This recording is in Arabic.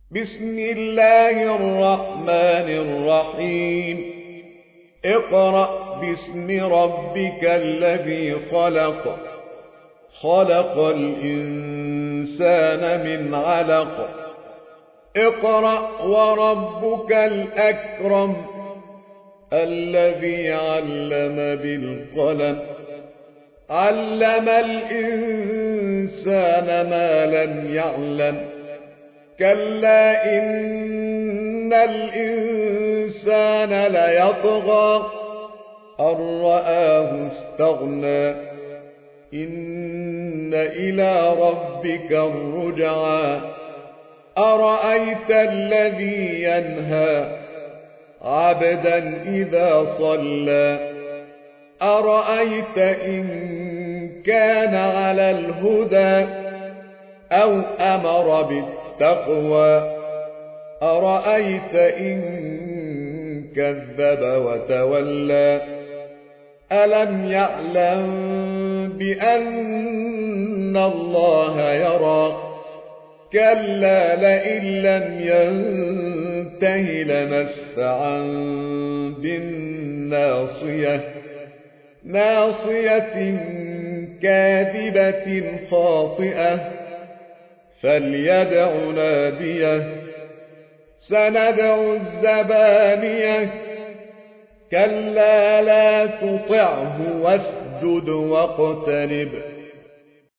بسم الله الرحمن الرحيم. اقرأ باسم ربك الذي خلق، خلق الإنسان من علق. اقرأ وربك الأكرم الذي علم بالقلم، علم الإنسان ما لم يعلم. كلا إن الإنسان ليطغى أن رآه استغنى، إن إلى ربك الرجعى. أرأيت الذي ينهى عبدا إذا صلى، أرأيت إن كان على الهدى أو أمر بالتقوى، أرأيت إن كذب وتولى. ألم يعلم بأن الله يرى، كلا لئن لم ينته لنسفعا بالناصية، ناصية كاذبة خاطئة، فليدع ناديه. سندع الزبانية، كلا لا تطعه واسجد واقترب.